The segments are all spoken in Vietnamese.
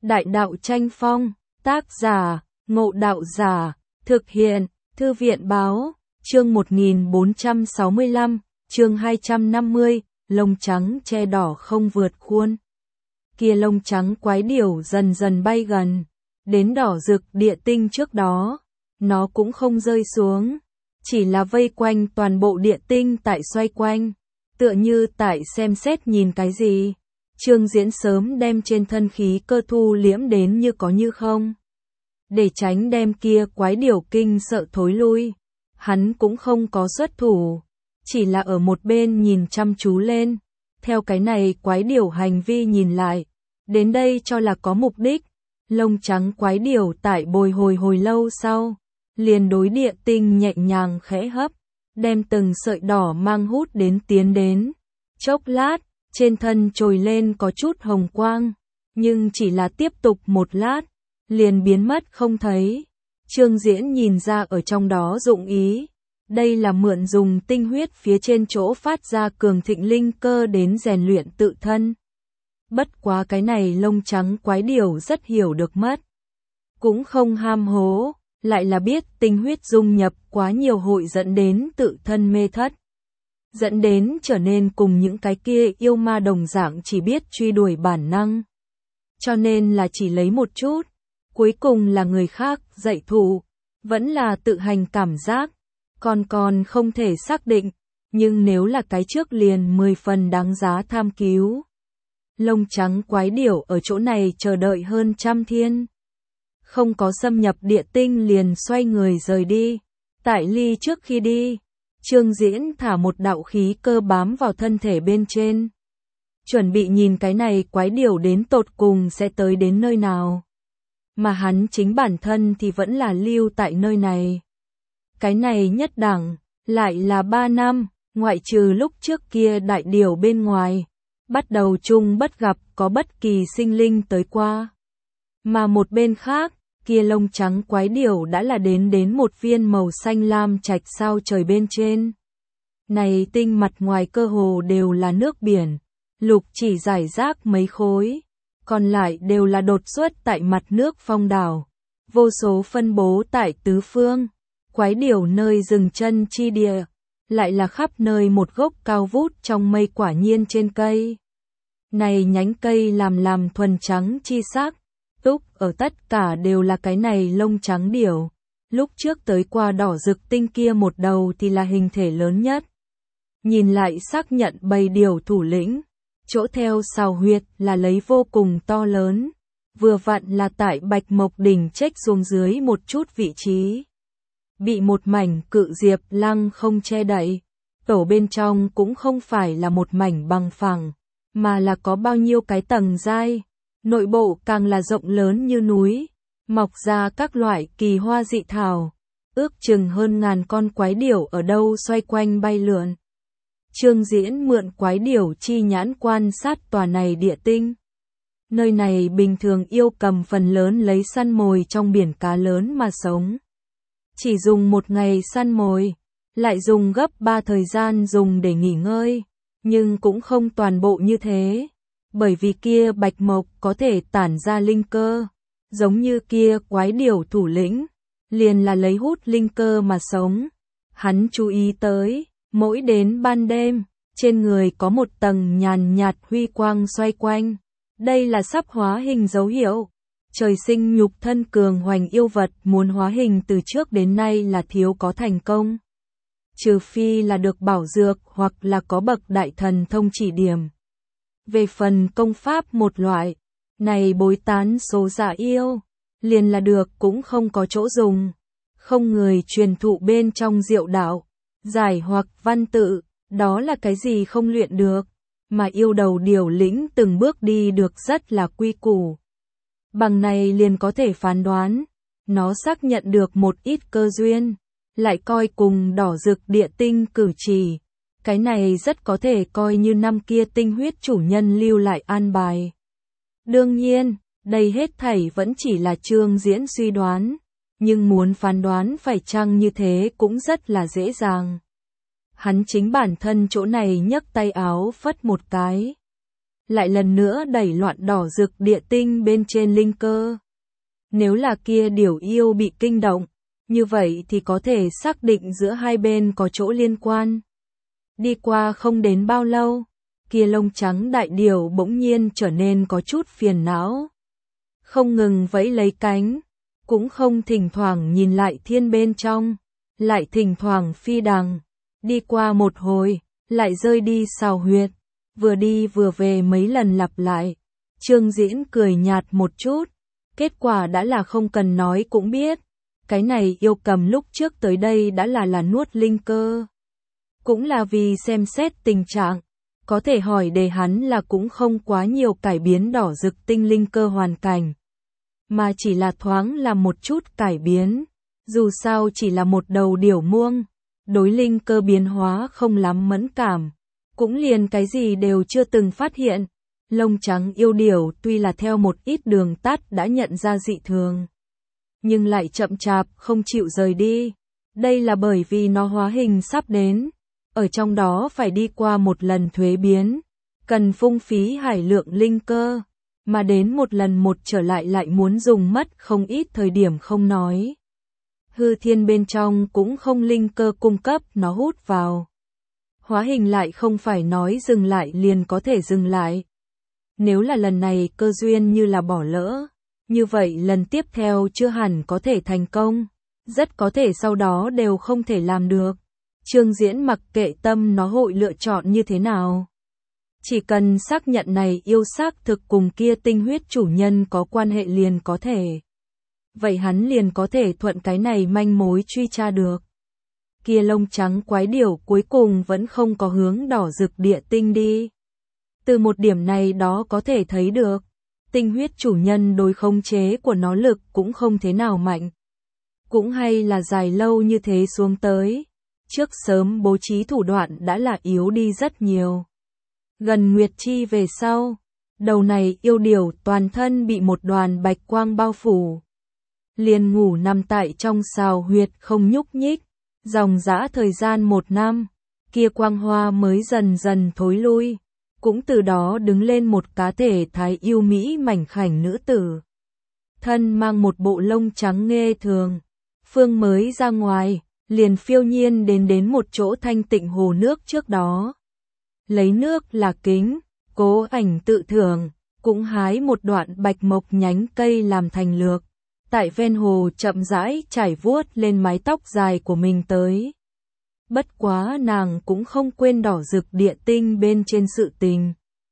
Đại đạo tranh phong, tác giả, Ngộ Đạo Giả, thực hiện, Thư viện báo, chương 1465, chương 250, lông trắng che đỏ không vượt khuôn. Kia lông trắng quái điểu dần dần bay gần, đến đỏ rực địa tinh trước đó, nó cũng không rơi xuống, chỉ là vây quanh toàn bộ địa tinh tại xoay quanh, tựa như tại xem xét nhìn cái gì. Trương Diễn sớm đem trên thân khí cơ thu liễm đến như có như không. Để tránh đem kia quái điểu kinh sợ thối lui, hắn cũng không có xuất thủ, chỉ là ở một bên nhìn chăm chú lên. Theo cái này quái điểu hành vi nhìn lại, đến đây cho là có mục đích. Lông trắng quái điểu tại bồi hồi lâu sau, liền đối địa tinh nhẹ nhàng khẽ hấp, đem từng sợi đỏ mang hút đến tiến đến. Chốc lát, trên thân trồi lên có chút hồng quang, nhưng chỉ là tiếp tục một lát, liền biến mất không thấy. Trương Diễn nhìn ra ở trong đó dụng ý, đây là mượn dùng tinh huyết phía trên chỗ phát ra cường thịnh linh cơ đến rèn luyện tự thân. Bất quá cái này lông trắng quái điểu rất hiểu được mất, cũng không ham hố, lại là biết tinh huyết dung nhập quá nhiều hội dẫn đến tự thân mê thất, dẫn đến trở nên cùng những cái kia yêu ma đồng dạng chỉ biết truy đuổi bản năng. Cho nên là chỉ lấy một chút, cuối cùng là người khác dạy thủ, vẫn là tự hành cảm giác, còn không thể xác định, nhưng nếu là cái trước liền 10 phần đáng giá tham cứu. Lông trắng quái điểu ở chỗ này chờ đợi hơn 100 thiên. Không có xâm nhập địa tinh liền xoay người rời đi. Tại ly trước khi đi, Trương Diễn thả một đạo khí cơ bám vào thân thể bên trên. Chuẩn bị nhìn cái này quái điểu đến tột cùng sẽ tới đến nơi nào. Mà hắn chính bản thân thì vẫn là lưu tại nơi này. Cái này nhất đẳng, lại là 3 năm, ngoại trừ lúc trước kia đại điểu bên ngoài. Bắt đầu chung bất gặp có bất kỳ sinh linh tới qua. Mà một bên khác, kia lông trắng quái điểu đã là đến một viên màu xanh lam trạch sao trời bên trên. Này tinh mặt ngoài cơ hồ đều là nước biển, lục chỉ rải rác mấy khối, còn lại đều là đột xuất tại mặt nước phong đảo, vô số phân bố tại tứ phương. Quái điểu nơi dừng chân chi địa, lại là khắp nơi một gốc cao vút trong mây quả nhiên trên cây. Này nhánh cây làm thuần trắng chi sắc, túc ở tất cả đều là cái này lông trắng điểu. Lúc trước tới qua đỏ rực tinh kia một đầu thì là hình thể lớn nhất. Nhìn lại xác nhận bầy điểu thủ lĩnh, chỗ theo sào huyệt là lấy vô cùng to lớn, vừa vặn là tại Bạch Mộc đỉnh chếch xuống dưới một chút vị trí. Bị một mảnh cự diệp lăng không che đậy, tổ bên trong cũng không phải là một mảnh bằng phẳng, mà là có bao nhiêu cái tầng giai, nội bộ càng là rộng lớn như núi, mọc ra các loại kỳ hoa dị thảo, ước chừng hơn 1000 con quái điểu ở đâu xoay quanh bay lượn. Trương Diễn mượn quái điểu chi nhãn quan sát tòa này địa tinh. Nơi này bình thường yêu cầm phần lớn lấy săn mồi trong biển cá lớn mà sống. Chỉ dùng một ngày săn mồi, lại dùng gấp 3 thời gian dùng để nghỉ ngơi, nhưng cũng không toàn bộ như thế, bởi vì kia Bạch Mộc có thể tản ra linh cơ, giống như kia quái điểu thủ lĩnh, liền là lấy hút linh cơ mà sống. Hắn chú ý tới, mỗi đến ban đêm, trên người có một tầng nhàn nhạt huy quang xoay quanh, đây là sắp hóa hình dấu hiệu. Trời sinh nhục thân cường hoành yêu vật muốn hóa hình từ trước đến nay là thiếu có thành công. Trừ phi là được bảo dược hoặc là có bậc đại thần thông chỉ điểm. Về phần công pháp một loại, này bối tán số dạ yêu, liền là được cũng không có chỗ dùng. Không người truyền thụ bên trong diệu đạo, giải hoặc văn tự, đó là cái gì không luyện được, mà yêu đầu điểu lĩnh từng bước đi được rất là quy củ. Bằng này liền có thể phán đoán, nó xác nhận được một ít cơ duyên, lại coi cùng đỏ rực địa tinh cử chỉ. Cái này rất có thể coi như năm kia tinh huyết chủ nhân lưu lại an bài. Đương nhiên, đây hết thảy vẫn chỉ là Trương Diễn suy đoán, nhưng muốn phán đoán phải chăng như thế cũng rất là dễ dàng. Hắn chính bản thân chỗ này nhấc tay áo phất một cái. lại lần nữa đẩy loạn đỏ rực địa tinh bên trên linh cơ. Nếu là kia điểu yêu bị kinh động, như vậy thì có thể xác định giữa hai bên có chỗ liên quan. Đi qua không đến bao lâu, kia lông trắng đại điểu bỗng nhiên trở nên có chút phiền não. Không ngừng vẫy lấy cánh, cũng không thỉnh thoảng nhìn lại thiên bên trong, lại thỉnh thoảng phi đằng. Đi qua một hồi, lại rơi đi xào huyệt, vừa đi vừa về mấy lần lặp lại. Trương Diễn cười nhạt một chút, kết quả đã là không cần nói cũng biết. Cái này yêu cầm lúc trước tới đây đã là nuốt linh cơ. Cũng là vì xem xét tình trạng, có thể hỏi để hắn là cũng không quá nhiều cải biến đỏ rực tinh linh cơ hoàn cảnh, mà chỉ là thoáng là một chút cải biến. Dù sao chỉ là một đầu điểu muông, đối linh cơ biến hóa không lắm mẫn cảm, cũng liền cái gì đều chưa từng phát hiện. Lông trắng yêu điểu tuy là theo một ít đường tắt đã nhận ra dị thường, nhưng lại chậm chạp không chịu rời đi. Đây là bởi vì nó hóa hình sắp đến, ở trong đó phải đi qua một lần thuế biến, cần phung phí hải lượng linh cơ, mà đến một lần một trở lại muốn dùng mất không ít thời điểm không nói. Hư thiên bên trong cũng không linh cơ cung cấp nó hút vào. Hóa hình lại không phải nói dừng lại liền có thể dừng lại. Nếu là lần này cơ duyên như là bỏ lỡ, như vậy lần tiếp theo chưa hẳn có thể thành công, rất có thể sau đó đều không thể làm được. Trương Diễn mặc kệ tâm nó hội lựa chọn như thế nào. Chỉ cần xác nhận này yêu xác thực cùng kia tinh huyết chủ nhân có quan hệ liền có thể. Vậy hắn liền có thể thuận cái này manh mối truy tra được. Kia lông trắng quái điểu cuối cùng vẫn không có hướng đỏ rực địa tinh đi. Từ một điểm này đó có thể thấy được, tinh huyết chủ nhân đối khống chế của nó lực cũng không thế nào mạnh. Cũng hay là dài lâu như thế xuống tới, trước sớm bố trí thủ đoạn đã là yếu đi rất nhiều. Gần Nguyệt Chi về sau, đầu này yêu điểu toàn thân bị một đoàn bạch quang bao phủ. Liền ngủ nằm tại trong sào huyệt không nhúc nhích, dòng dã thời gian 1 năm, kia quang hoa mới dần dần thối lui. Cũng từ đó đứng lên một cá thể thái yêu mỹ mảnh khảnh nữ tử. Thân mang một bộ lông trắng nghê thường. Phương mới ra ngoài, liền phiêu nhiên đến một chỗ thanh tịnh hồ nước trước đó. Lấy nước là kính, cố ảnh tự thưởng, cũng hái một đoạn bạch mộc nhánh cây làm thành lược. Tại ven hồ chậm rãi chải vuốt lên mái tóc dài của mình tới. Bất quá nàng cũng không quên đỏ rực địa tinh bên trên sự tình.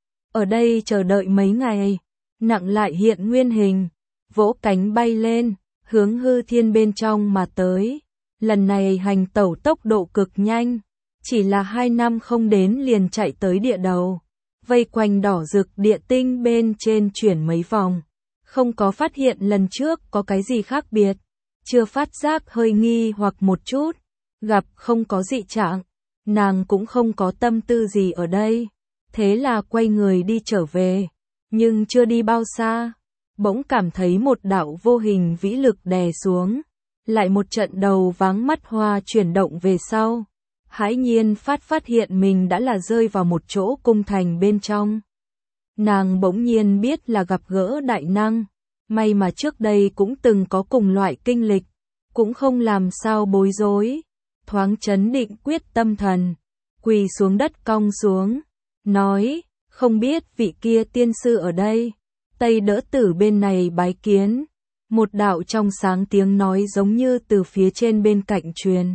Ở đây chờ đợi mấy ngày, nặng lại hiện nguyên hình, vỗ cánh bay lên, hướng hư thiên bên trong mà tới. Lần này hành tẩu tốc độ cực nhanh, chỉ là 2 năm không đến liền chạy tới địa đầu, vây quanh đỏ rực địa tinh bên trên chuyển mấy vòng. Không có phát hiện lần trước có cái gì khác biệt, chưa phát giác hơi nghi hoặc một chút. Gặp không có dị trạng, nàng cũng không có tâm tư gì ở đây, thế là quay người đi trở về, nhưng chưa đi bao xa, bỗng cảm thấy một đạo vô hình vĩ lực đè xuống, lại một trận đầu váng mắt hoa chuyển động về sau, hãi nhiên phát hiện mình đã là rơi vào một chỗ cung thành bên trong. Nàng bỗng nhiên biết là gặp gỡ đại năng, may mà trước đây cũng từng có cùng loại kinh lịch, cũng không làm sao bối rối. Thoáng chấn định quyết tâm thần, quỳ xuống đất cong xuống, nói, không biết vị kia tiên sư ở đây, Tây Đỡ Tử bên này bái kiến. Một đạo trong sáng tiếng nói giống như từ phía trên bên cạnh truyền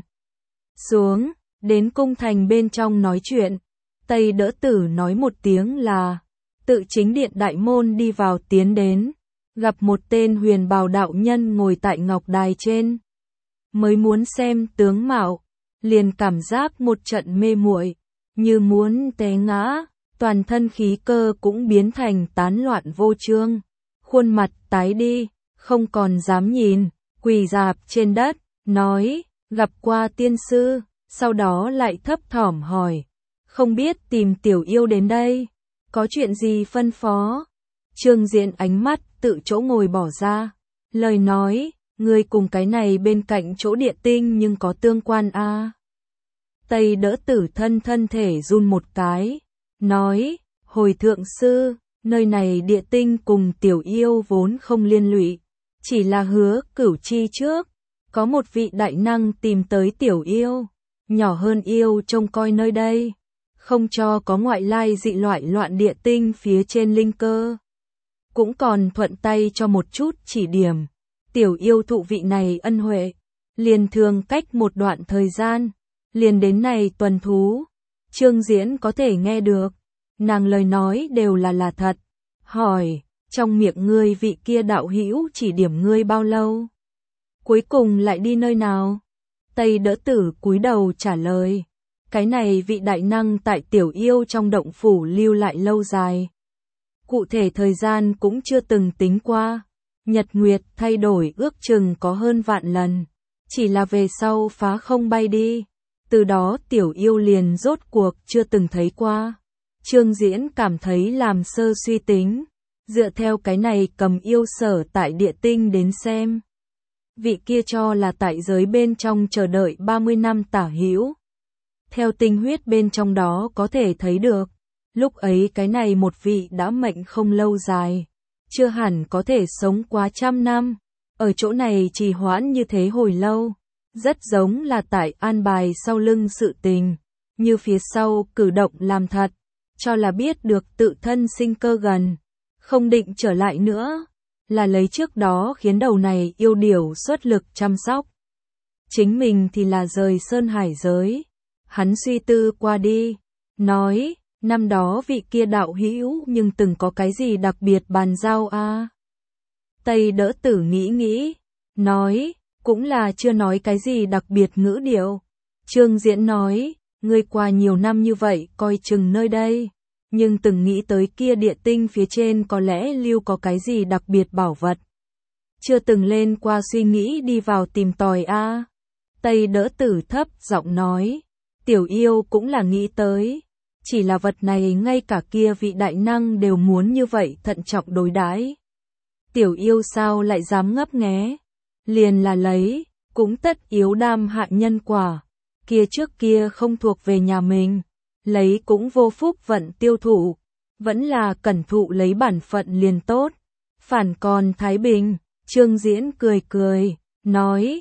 xuống, đến cung thành bên trong nói chuyện. Tây Đỡ Tử nói một tiếng là, tự chính điện đại môn đi vào tiến đến, gặp một tên huyền bào đạo nhân ngồi tại ngọc đài trên. Mới muốn xem tướng mạo, liền cảm giác một trận mê muội, như muốn té ngã, toàn thân khí cơ cũng biến thành tán loạn vô chương, khuôn mặt tái đi, không còn dám nhìn, quỳ rạp trên đất, nói, gặp qua tiên sư, sau đó lại thấp thỏm hỏi, không biết tìm tiểu yêu đến đây, có chuyện gì phân phó. Trương Diễn ánh mắt tự chỗ ngồi bỏ ra, lời nói, người cùng cái này bên cạnh chỗ địa tinh nhưng có tương quan a. Tây Đỡ Tử thân thể run một cái, nói, Hồi thượng sư, nơi này địa tinh cùng tiểu yêu vốn không liên lụy, chỉ là Hứa Cửu chi trước, có một vị đại năng tìm tới tiểu yêu, nhỏ hơn yêu trông coi nơi đây, không cho có ngoại lai dị loại loạn địa tinh phía trên linh cơ. Cũng còn thuận tay cho một chút chỉ điểm, tiểu yêu thụ vị này ân huệ, liền thường cách một đoạn thời gian, liền đến này tuần thú. Trương Diễn có thể nghe được, nàng lời nói đều là thật. Hỏi, trong miệng ngươi vị kia đạo hữu chỉ điểm ngươi bao lâu? Cuối cùng lại đi nơi nào? Tây Đỡ Tử cúi đầu trả lời, cái này vị đại năng tại tiểu yêu trong động phủ lưu lại lâu dài. Cụ thể thời gian cũng chưa từng tính qua, nhật nguyệt thay đổi ước chừng có hơn vạn lần, chỉ là về sau phá không bay đi, từ đó tiểu yêu liền rốt cuộc chưa từng thấy qua. Trương Diễn cảm thấy làm sơ suy tính, dựa theo cái này cầm yêu sở tại địa tinh đến xem. Vị kia cho là tại giới bên trong chờ đợi 30 năm tả hữu. Theo tinh huyết bên trong đó có thể thấy được, lúc ấy cái này một vị đã mệnh không lâu dài, chưa hẳn có thể sống quá 100 năm, ở chỗ này trì hoãn như thế hồi lâu, rất giống là tại an bài sau lưng sự tình, như phía sau cử động làm thật, cho là biết được tự thân sinh cơ gần, không định trở lại nữa, là lấy trước đó khiến đầu này yêu điểu xuất lực chăm sóc. Chính mình thì là rời sơn hải giới. Hắn suy tư qua đi, nói, năm đó vị kia đạo hữu nhưng từng có cái gì đặc biệt bàn giao a? Tây Đỡ Tử nghĩ, nói, cũng là chưa nói cái gì đặc biệt ngữ điệu. Trương Diễn nói, ngươi qua nhiều năm như vậy coi chừng nơi đây, nhưng từng nghĩ tới kia địa tinh phía trên có lẽ lưu có cái gì đặc biệt bảo vật. Chưa từng lên qua suy nghĩ đi vào tìm tòi a. Tây Đỡ Tử thấp giọng nói, tiểu yêu cũng là nghĩ tới, chỉ là vật này ngay cả kia vị đại năng đều muốn như vậy thận trọng đối đãi. Tiểu yêu sao lại dám ngấp nghé, liền là lấy, cũng tất yếu đam hạ nhân quả, kia trước kia không thuộc về nhà mình, lấy cũng vô phúc vận tiêu thụ, vẫn là cẩn thụ lấy bản phận liền tốt, phản còn thái bình. Trương Diễn cười, nói,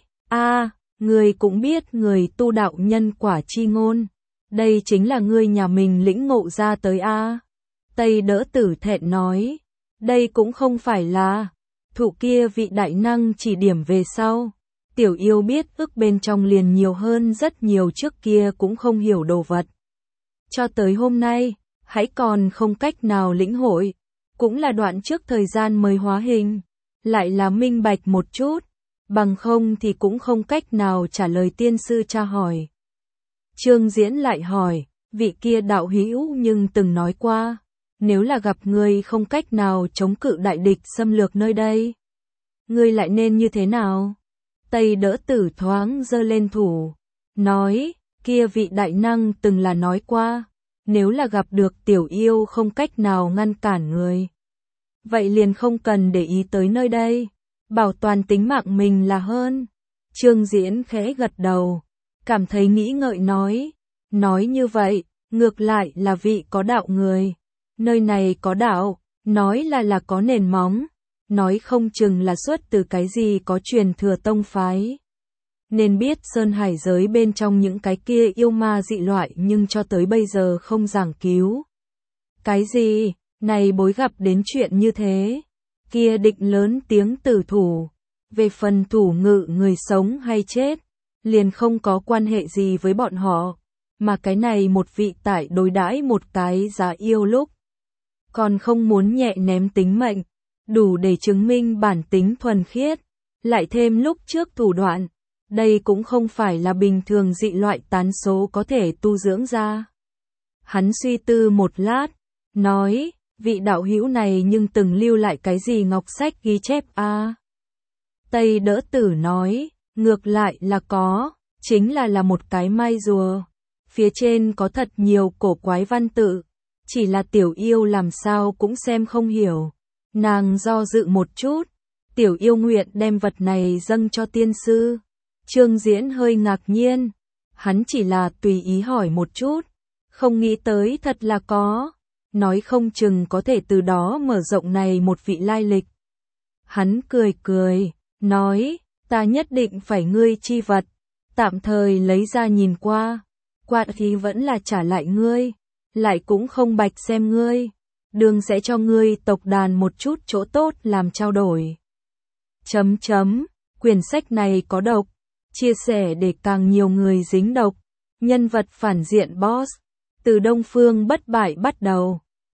ngươi cũng biết người tu đạo nhân quả chi ngôn, đây chính là ngươi nhà mình lĩnh ngộ ra tới a. Tây Đỡ Tử thẹn nói, đây cũng không phải là, thụ kia vị đại năng chỉ điểm về sau, tiểu yêu biết ức bên trong liền nhiều hơn rất nhiều trước kia cũng không hiểu đồ vật. Cho tới hôm nay, hãy còn không cách nào lĩnh hội, cũng là đoạn trước thời gian mới hóa hình, lại là minh bạch một chút, bằng không thì cũng không cách nào trả lời tiên sư tra hỏi. Trương Diễn lại hỏi, vị kia đạo hữu nhưng từng nói qua, nếu là gặp ngươi không cách nào chống cự đại địch xâm lược nơi đây, ngươi lại nên như thế nào? Tây Đỡ Tử thoáng giơ lên thủ, nói, kia vị đại năng từng là nói qua, nếu là gặp được tiểu yêu không cách nào ngăn cản người, vậy liền không cần để ý tới nơi đây, bảo toàn tính mạng mình là hơn. Trương Diễn khẽ gật đầu, cảm thấy nghĩ ngợi nói như vậy, ngược lại là vị có đạo người, nơi này có đạo, nói là có nền móng, nói không chừng là xuất từ cái gì có truyền thừa tông phái. Nên biết sơn hải giới bên trong những cái kia yêu ma dị loại nhưng cho tới bây giờ không giảng cứu. Cái gì, này bối gặp đến chuyện như thế, kia định lớn tiếng tử thủ, về phần thủ ngự người sống hay chết, liền không có quan hệ gì với bọn họ, mà cái này một vị tại đối đãi một cái giá yêu lúc, còn không muốn nhẹ ném tính mệnh, đủ để chứng minh bản tính thuần khiết, lại thêm lúc trước thủ đoạn, đây cũng không phải là bình thường dị loại tán số có thể tu dưỡng ra. Hắn suy tư một lát, nói, vị đạo hữu này nhưng từng lưu lại cái gì ngọc sách ghi chép a? Tây Đỡ Tử nói, ngược lại là có, chính là một cái mai rùa, phía trên có thật nhiều cổ quái văn tự, chỉ là tiểu yêu làm sao cũng xem không hiểu. Nàng do dự một chút, tiểu yêu nguyện đem vật này dâng cho tiên sư. Trương Diễn hơi ngạc nhiên, hắn chỉ là tùy ý hỏi một chút, không nghĩ tới thật là có. nói không chừng có thể từ đó mở rộng này một vị lai lịch. Hắn cười cười, nói, ta nhất định phải ngươi chi vật, tạm thời lấy ra nhìn qua, quạt thì vẫn là trả lại ngươi, lại cũng không bạch xem ngươi, đường sẽ cho ngươi tộc đàn một chút chỗ tốt làm trao đổi. Quyển sách này có độc, chia sẻ để càng nhiều người dính độc, nhân vật phản diện boss, từ Đông Phương bất bại bắt đầu.